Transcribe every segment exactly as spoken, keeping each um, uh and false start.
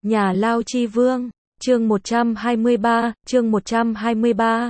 Nhà Lao Chi Vương, chương một trăm hai mươi ba, chương một trăm hai mươi ba.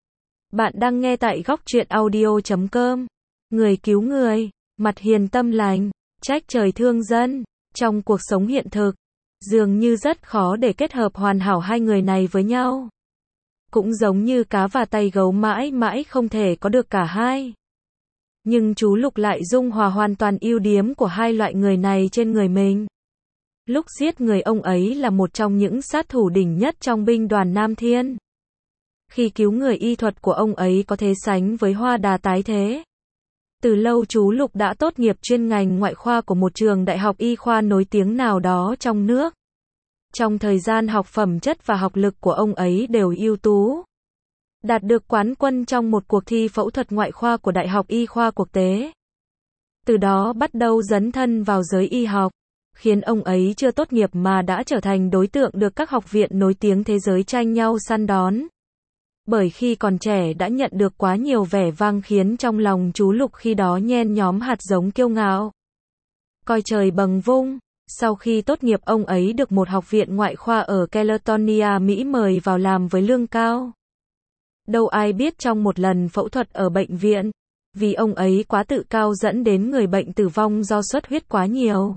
Bạn đang nghe tại góc truyện audio chấm com. Người cứu người, mặt hiền tâm lành, trách trời thương dân. Trong cuộc sống hiện thực, dường như rất khó để kết hợp hoàn hảo hai người này với nhau. Cũng giống như cá và tay gấu mãi mãi không thể có được cả hai. Nhưng chú Lục lại dung hòa hoàn toàn ưu điểm của hai loại người này trên người mình. Lúc giết người, ông ấy là một trong những sát thủ đỉnh nhất trong binh đoàn Nam Thiên. Khi cứu người, y thuật của ông ấy có thể sánh với hoa đà tái thế. Từ lâu chú Lục đã tốt nghiệp chuyên ngành ngoại khoa của một trường đại học y khoa nổi tiếng nào đó trong nước. Trong thời gian học, phẩm chất và học lực của ông ấy đều ưu tú. Đạt được quán quân trong một cuộc thi phẫu thuật ngoại khoa của Đại học Y khoa quốc tế. Từ đó bắt đầu dấn thân vào giới y học, khiến ông ấy chưa tốt nghiệp mà đã trở thành đối tượng được các học viện nổi tiếng thế giới tranh nhau săn đón. Bởi khi còn trẻ đã nhận được quá nhiều vẻ vang, khiến trong lòng chú Lục khi đó nhen nhóm hạt giống kiêu ngạo, coi trời bằng vung. Sau khi tốt nghiệp, ông ấy được một học viện ngoại khoa ở California, Mỹ mời vào làm với lương cao. Đâu ai biết trong một lần phẫu thuật ở bệnh viện, vì ông ấy quá tự cao dẫn đến người bệnh tử vong do xuất huyết quá nhiều.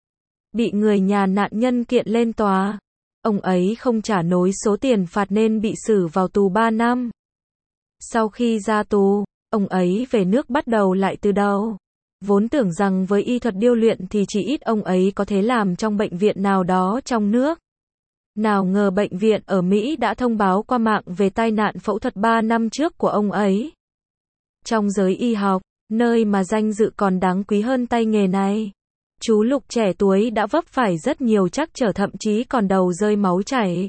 Bị người nhà nạn nhân kiện lên tòa. Ông ấy không trả nổi số tiền phạt nên bị xử vào tù ba năm. Sau khi ra tù, ông ấy về nước bắt đầu lại từ đầu. Vốn tưởng rằng với y thuật điêu luyện thì chỉ ít ông ấy có thể làm trong bệnh viện nào đó trong nước. Nào ngờ bệnh viện ở Mỹ đã thông báo qua mạng về tai nạn phẫu thuật ba năm trước của ông ấy. Trong giới y học, nơi mà danh dự còn đáng quý hơn tay nghề này, chú Lục trẻ tuổi đã vấp phải rất nhiều trắc trở, thậm chí còn đầu rơi máu chảy.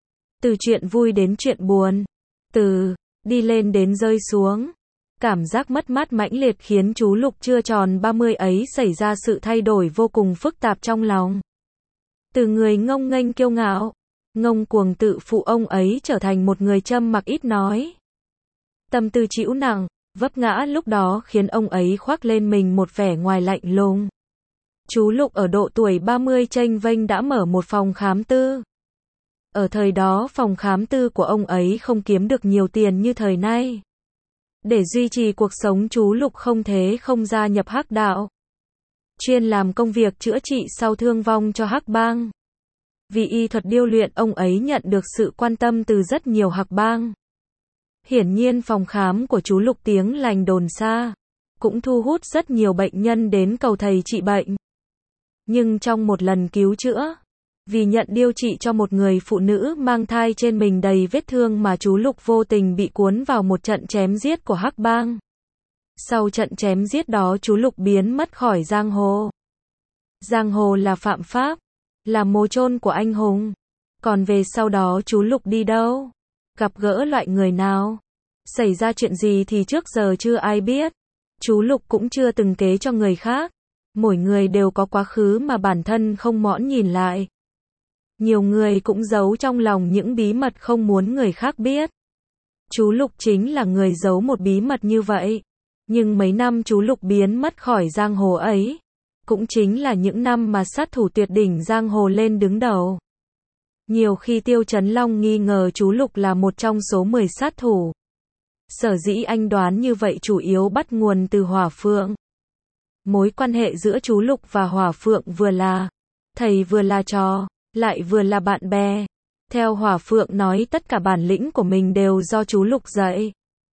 Từ chuyện vui đến chuyện buồn, từ đi lên đến rơi xuống. Cảm giác mất mát mãnh liệt khiến chú Lục chưa tròn ba mươi ấy xảy ra sự thay đổi vô cùng phức tạp trong lòng. Từ người ngông nghênh kiêu ngạo, ngông cuồng tự phụ, ông ấy trở thành một người trầm mặc ít nói. Tâm tư trĩu nặng, vấp ngã lúc đó khiến ông ấy khoác lên mình một vẻ ngoài lạnh lùng. Chú Lục ở độ tuổi ba mươi chênh vênh đã mở một phòng khám tư. Ở thời đó phòng khám tư của ông ấy không kiếm được nhiều tiền như thời nay. Để duy trì cuộc sống, chú Lục không thể không gia nhập hắc đạo, chuyên làm công việc chữa trị sau thương vong cho hắc bang. Vì y thuật điêu luyện, ông ấy nhận được sự quan tâm từ rất nhiều hắc bang. Hiển nhiên phòng khám của chú Lục tiếng lành đồn xa, cũng thu hút rất nhiều bệnh nhân đến cầu thầy trị bệnh. Nhưng trong một lần cứu chữa, vì nhận điều trị cho một người phụ nữ mang thai trên mình đầy vết thương mà chú Lục vô tình bị cuốn vào một trận chém giết của hắc bang. Sau trận chém giết đó, chú Lục biến mất khỏi giang hồ. Giang hồ là phạm pháp, là mồ chôn của anh hùng. Còn về sau đó chú Lục đi đâu, gặp gỡ loại người nào, xảy ra chuyện gì thì trước giờ chưa ai biết. Chú Lục cũng chưa từng kể cho người khác. Mỗi người đều có quá khứ mà bản thân không mõn nhìn lại. Nhiều người cũng giấu trong lòng những bí mật không muốn người khác biết. Chú Lục chính là người giấu một bí mật như vậy. Nhưng mấy năm chú Lục biến mất khỏi giang hồ ấy, cũng chính là những năm mà sát thủ tuyệt đỉnh giang hồ lên đứng đầu. Nhiều khi Tiêu Chấn Long nghi ngờ chú Lục là một trong số mười sát thủ. Sở dĩ anh đoán như vậy chủ yếu bắt nguồn từ Hỏa Phượng. Mối quan hệ giữa chú Lục và Hỏa Phượng vừa là thầy vừa là trò, lại vừa là bạn bè. Theo Hỏa Phượng nói, tất cả bản lĩnh của mình đều do chú Lục dạy.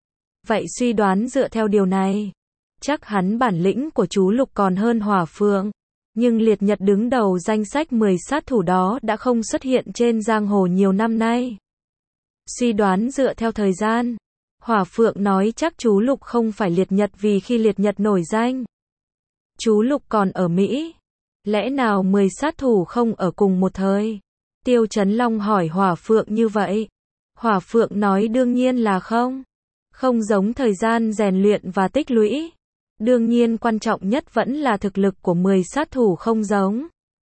Vậy suy đoán dựa theo điều này, chắc hẳn bản lĩnh của chú Lục còn hơn Hỏa Phượng. Nhưng liệt nhật đứng đầu danh sách mười sát thủ đó đã không xuất hiện trên giang hồ nhiều năm nay. Suy đoán dựa theo thời gian, Hỏa Phượng nói chắc chú Lục không phải liệt nhật vì khi liệt nhật nổi danh, chú Lục còn ở Mỹ. Lẽ nào mười sát thủ không ở cùng một thời? Tiêu Chấn Long hỏi Hỏa Phượng như vậy. Hỏa Phượng nói đương nhiên là không. Không giống thời gian rèn luyện và tích lũy. Đương nhiên quan trọng nhất vẫn là thực lực của mười sát thủ không giống.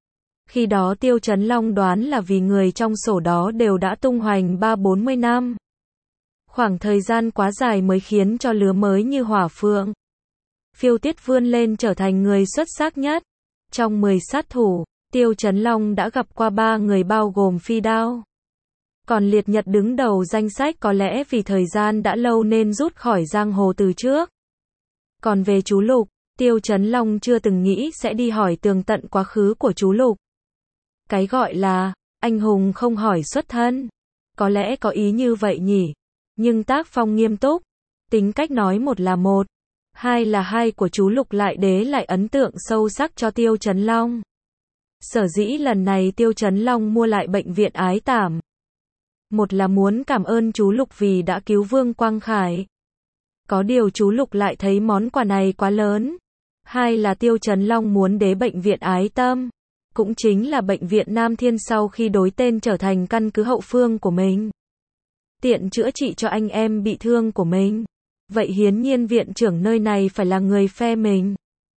Khi đó Tiêu Chấn Long đoán là vì người trong sổ đó đều đã tung hoành ba bốn mươi năm. Khoảng thời gian quá dài mới khiến cho lứa mới như Hỏa Phượng, Phiêu Tiết vươn lên trở thành người xuất sắc nhất. Trong mười sát thủ, Tiêu Chấn Long đã gặp qua ba người bao gồm Phi Đao. Còn Liệt Nhật đứng đầu danh sách có lẽ vì thời gian đã lâu nên rút khỏi giang hồ từ trước. Còn về chú Lục, Tiêu Chấn Long chưa từng nghĩ sẽ đi hỏi tường tận quá khứ của chú Lục. Cái gọi là anh hùng không hỏi xuất thân, có lẽ có ý như vậy nhỉ. Nhưng tác phong nghiêm túc, tính cách nói một là một, hai là hai của chú Lục lại đế lại ấn tượng sâu sắc cho Tiêu Chấn Long. Sở dĩ lần này Tiêu Chấn Long mua lại bệnh viện Ái Tảm, một là muốn cảm ơn chú Lục vì đã cứu Vương Quang Khải. Có điều chú Lục lại thấy món quà này quá lớn. Hai là Tiêu Chấn Long muốn đế bệnh viện Ái Tâm, cũng chính là bệnh viện Nam Thiên sau khi đổi tên trở thành căn cứ hậu phương của mình, tiện chữa trị cho anh em bị thương của mình. Vậy hiển nhiên viện trưởng nơi này phải là người phe mình.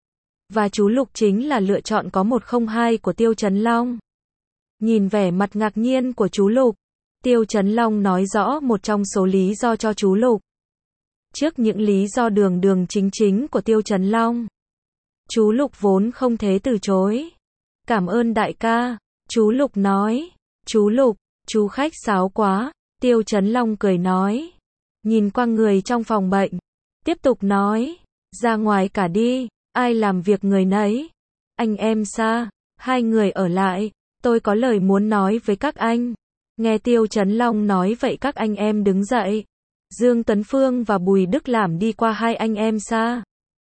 Và chú Lục chính là lựa chọn có một không hai của Tiêu Chấn Long. Nhìn vẻ mặt ngạc nhiên của chú Lục, Tiêu Chấn Long nói rõ một trong số lý do cho chú Lục. Trước những lý do đường đường chính chính của Tiêu Chấn Long, chú Lục vốn không thể từ chối. Cảm ơn đại ca, chú Lục nói. Chú Lục, chú khách sáo quá, Tiêu Chấn Long cười nói. Nhìn qua người trong phòng bệnh, tiếp tục nói, ra ngoài cả đi, ai làm việc người nấy. Anh em xa, hai người ở lại, tôi có lời muốn nói với các anh. Nghe Tiêu Chấn Long nói vậy các anh em đứng dậy. Dương Tuấn Phương và Bùi Đức Làm đi qua hai anh em xa.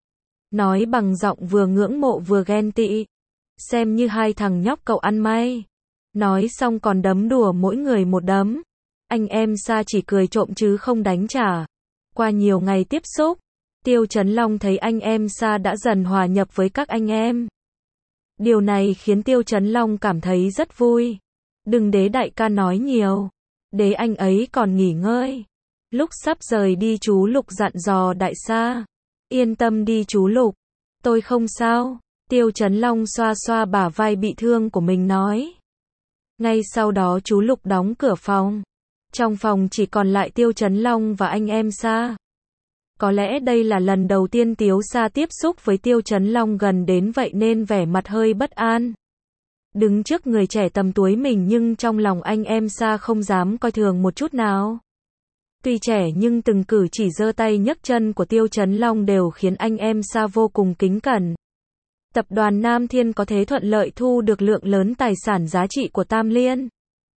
Nói bằng giọng vừa ngưỡng mộ vừa ghen tị. Xem như hai thằng nhóc cậu ăn may. Nói xong còn đấm đùa mỗi người một đấm. Anh em xa chỉ cười trộm chứ không đánh trả. Qua nhiều ngày tiếp xúc, Tiêu Chấn Long thấy anh em xa đã dần hòa nhập với các anh em. Điều này khiến Tiêu Chấn Long cảm thấy rất vui. Đừng để đại ca nói nhiều, để anh ấy còn nghỉ ngơi. Lúc sắp rời đi chú Lục dặn dò đại sa. Yên tâm đi chú Lục, tôi không sao. Tiêu Chấn Long xoa xoa bả vai bị thương của mình nói. Ngay sau đó chú Lục đóng cửa phòng. Trong phòng chỉ còn lại Tiêu Chấn Long và anh em sa. Có lẽ đây là lần đầu tiên Tiếu Sa tiếp xúc với Tiêu Chấn Long gần đến vậy nên vẻ mặt hơi bất an. Đứng trước người trẻ tầm tuổi mình nhưng trong lòng anh em Sa không dám coi thường một chút nào. Tuy trẻ nhưng từng cử chỉ giơ tay nhấc chân của Tiêu Chấn Long đều khiến anh em Sa vô cùng kính cẩn. Tập đoàn Nam Thiên có thể thuận lợi thu được lượng lớn tài sản giá trị của Tam Liên.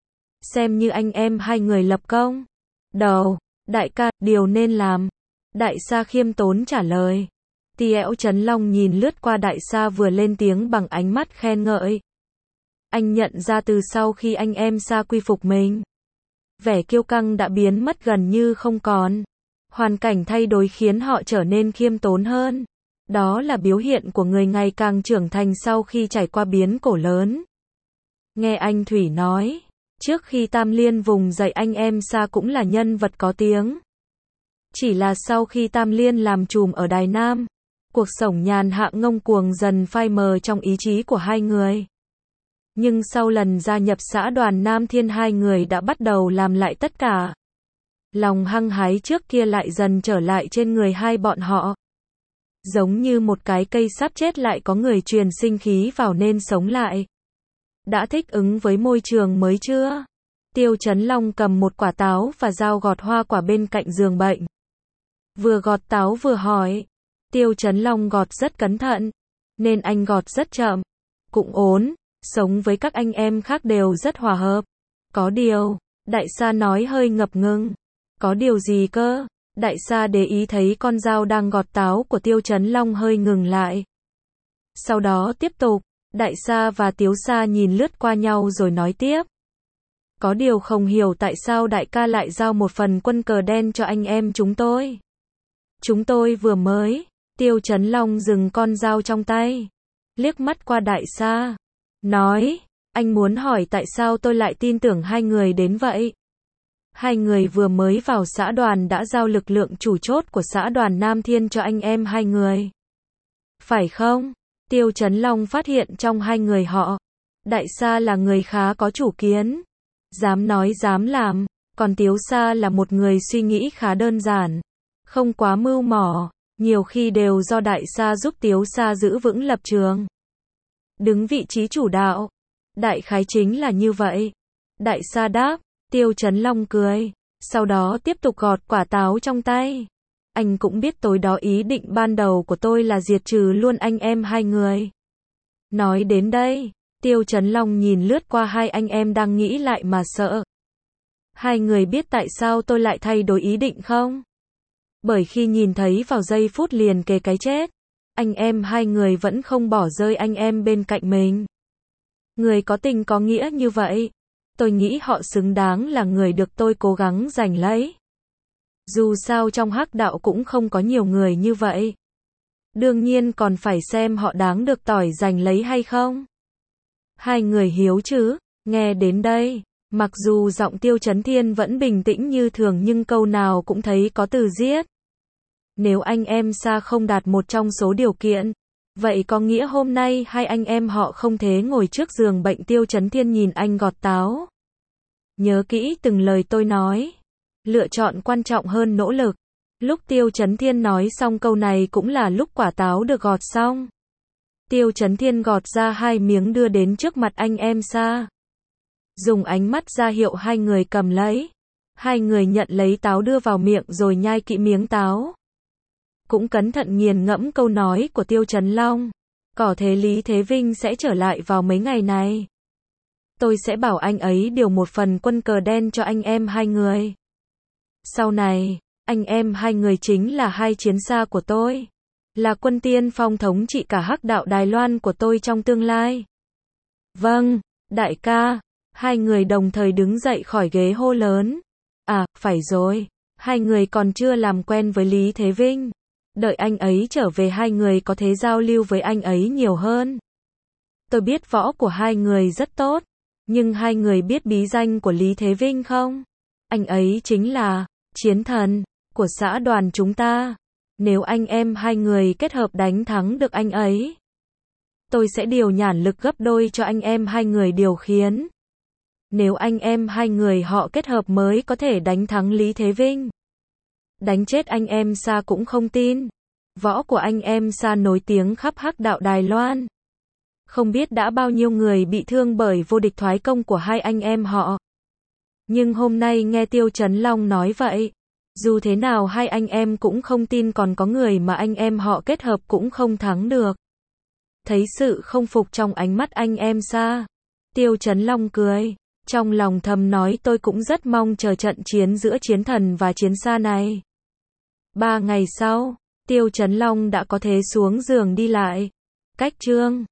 Xem như anh em hai người lập công. Đầu, đại ca, điều nên làm. Đại Sa khiêm tốn trả lời. Tiêu Chấn Long nhìn lướt qua đại Sa vừa lên tiếng bằng ánh mắt khen ngợi. Anh nhận ra từ sau khi anh em Sa quy phục mình, vẻ kiêu căng đã biến mất gần như không còn. Hoàn cảnh thay đổi khiến họ trở nên khiêm tốn hơn. Đó là biểu hiện của người ngày càng trưởng thành sau khi trải qua biến cố lớn. Nghe anh Thủy nói, trước khi Tam Liên vùng dậy anh em Sa cũng là nhân vật có tiếng. Chỉ là sau khi Tam Liên làm trùm ở Đài Nam, cuộc sống nhàn hạ ngông cuồng dần phai mờ trong ý chí của hai người. Nhưng sau lần gia nhập xã đoàn Nam Thiên hai người đã bắt đầu làm lại tất cả. Lòng hăng hái trước kia lại dần trở lại trên người hai bọn họ. Giống như một cái cây sắp chết lại có người truyền sinh khí vào nên sống lại. Đã thích ứng với môi trường mới chưa? Tiêu Chấn Long cầm một quả táo và dao gọt hoa quả bên cạnh giường bệnh. Vừa gọt táo vừa hỏi. Tiêu Chấn Long gọt rất cẩn thận, nên anh gọt rất chậm. Cũng ổn, sống với các anh em khác đều rất hòa hợp. Có điều, đại sa nói hơi ngập ngừng. Có điều gì cơ? Đại sa để ý thấy con dao đang gọt táo của Tiêu Chấn Long hơi ngừng lại. Sau đó tiếp tục, đại sa và Tiếu Sa nhìn lướt qua nhau rồi nói tiếp. Có điều không hiểu tại sao đại ca lại giao một phần quân cờ đen cho anh em chúng tôi. Chúng tôi vừa mới, Tiêu Chấn Long dừng con dao trong tay, liếc mắt qua đại sa, nói, anh muốn hỏi tại sao tôi lại tin tưởng hai người đến vậy. Hai người vừa mới vào xã đoàn đã giao lực lượng chủ chốt của xã đoàn Nam Thiên cho anh em hai người. Phải không? Tiêu Chấn Long phát hiện trong hai người họ, đại sa là người khá có chủ kiến, dám nói dám làm, còn Tiếu Sa là một người suy nghĩ khá đơn giản, không quá mưu mỏ, nhiều khi đều do đại sa giúp Tiếu Sa giữ vững lập trường, đứng vị trí chủ đạo. Đại khái chính là như vậy. Đại Sa đáp, Tiêu Chấn Long cười, sau đó tiếp tục gọt quả táo trong tay. Anh cũng biết tối đó ý định ban đầu của tôi là diệt trừ luôn anh em hai người. Nói đến đây, Tiêu Chấn Long nhìn lướt qua hai anh em đang nghĩ lại mà sợ. Hai người biết tại sao tôi lại thay đổi ý định không? Bởi khi nhìn thấy vào giây phút liền kề cái chết, anh em hai người vẫn không bỏ rơi anh em bên cạnh mình. Người có tình có nghĩa như vậy, tôi nghĩ họ xứng đáng là người được tôi cố gắng giành lấy. Dù sao trong hắc đạo cũng không có nhiều người như vậy. Đương nhiên còn phải xem họ đáng được tỏi giành lấy hay không. Hai người hiếu chứ, nghe đến đây, mặc dù giọng Tiêu Chấn Thiên vẫn bình tĩnh như thường nhưng câu nào cũng thấy có từ giết. Nếu anh em Sa không đạt một trong số điều kiện, vậy có nghĩa hôm nay hai anh em họ không thể ngồi trước giường bệnh. Tiêu Chấn Thiên nhìn anh gọt táo. Nhớ kỹ từng lời tôi nói. Lựa chọn quan trọng hơn nỗ lực. Lúc Tiêu Chấn Thiên nói xong câu này cũng là lúc quả táo được gọt xong. Tiêu Chấn Thiên gọt ra hai miếng đưa đến trước mặt anh em Sa. Dùng ánh mắt ra hiệu hai người cầm lấy. Hai người nhận lấy táo đưa vào miệng rồi nhai kỹ miếng táo. Cũng cẩn thận nghiền ngẫm câu nói của Tiêu Chấn Long. Có thể Lý Thế Vinh sẽ trở lại vào mấy ngày này. Tôi sẽ bảo anh ấy điều một phần quân cờ đen cho anh em hai người. Sau này, anh em hai người chính là hai chiến xa của tôi. Là quân tiên phong thống trị cả hắc đạo Đài Loan của tôi trong tương lai. Vâng, đại ca. Hai người đồng thời đứng dậy khỏi ghế hô lớn. À, phải rồi. Hai người còn chưa làm quen với Lý Thế Vinh. Đợi anh ấy trở về hai người có thể giao lưu với anh ấy nhiều hơn. Tôi biết võ của hai người rất tốt. Nhưng hai người biết bí danh của Lý Thế Vinh không? Anh ấy chính là chiến thần của xã đoàn chúng ta. Nếu anh em hai người kết hợp đánh thắng được anh ấy, tôi sẽ điều nhãn lực gấp đôi cho anh em hai người điều khiển. Nếu anh em hai người họ kết hợp mới có thể đánh thắng Lý Thế Vinh. Đánh chết anh em Sa cũng không tin. Võ của anh em Sa nổi tiếng khắp hắc đạo Đài Loan. Không biết đã bao nhiêu người bị thương bởi vô địch thoái công của hai anh em họ. Nhưng hôm nay nghe Tiêu Chấn Long nói vậy, dù thế nào hai anh em cũng không tin còn có người mà anh em họ kết hợp cũng không thắng được. Thấy sự không phục trong ánh mắt anh em Sa, Tiêu Chấn Long cười, trong lòng thầm nói tôi cũng rất mong chờ trận chiến giữa chiến thần và chiến xa này. Ba ngày sau, Tiêu Chấn Long đã có thể xuống giường đi lại. Cách chương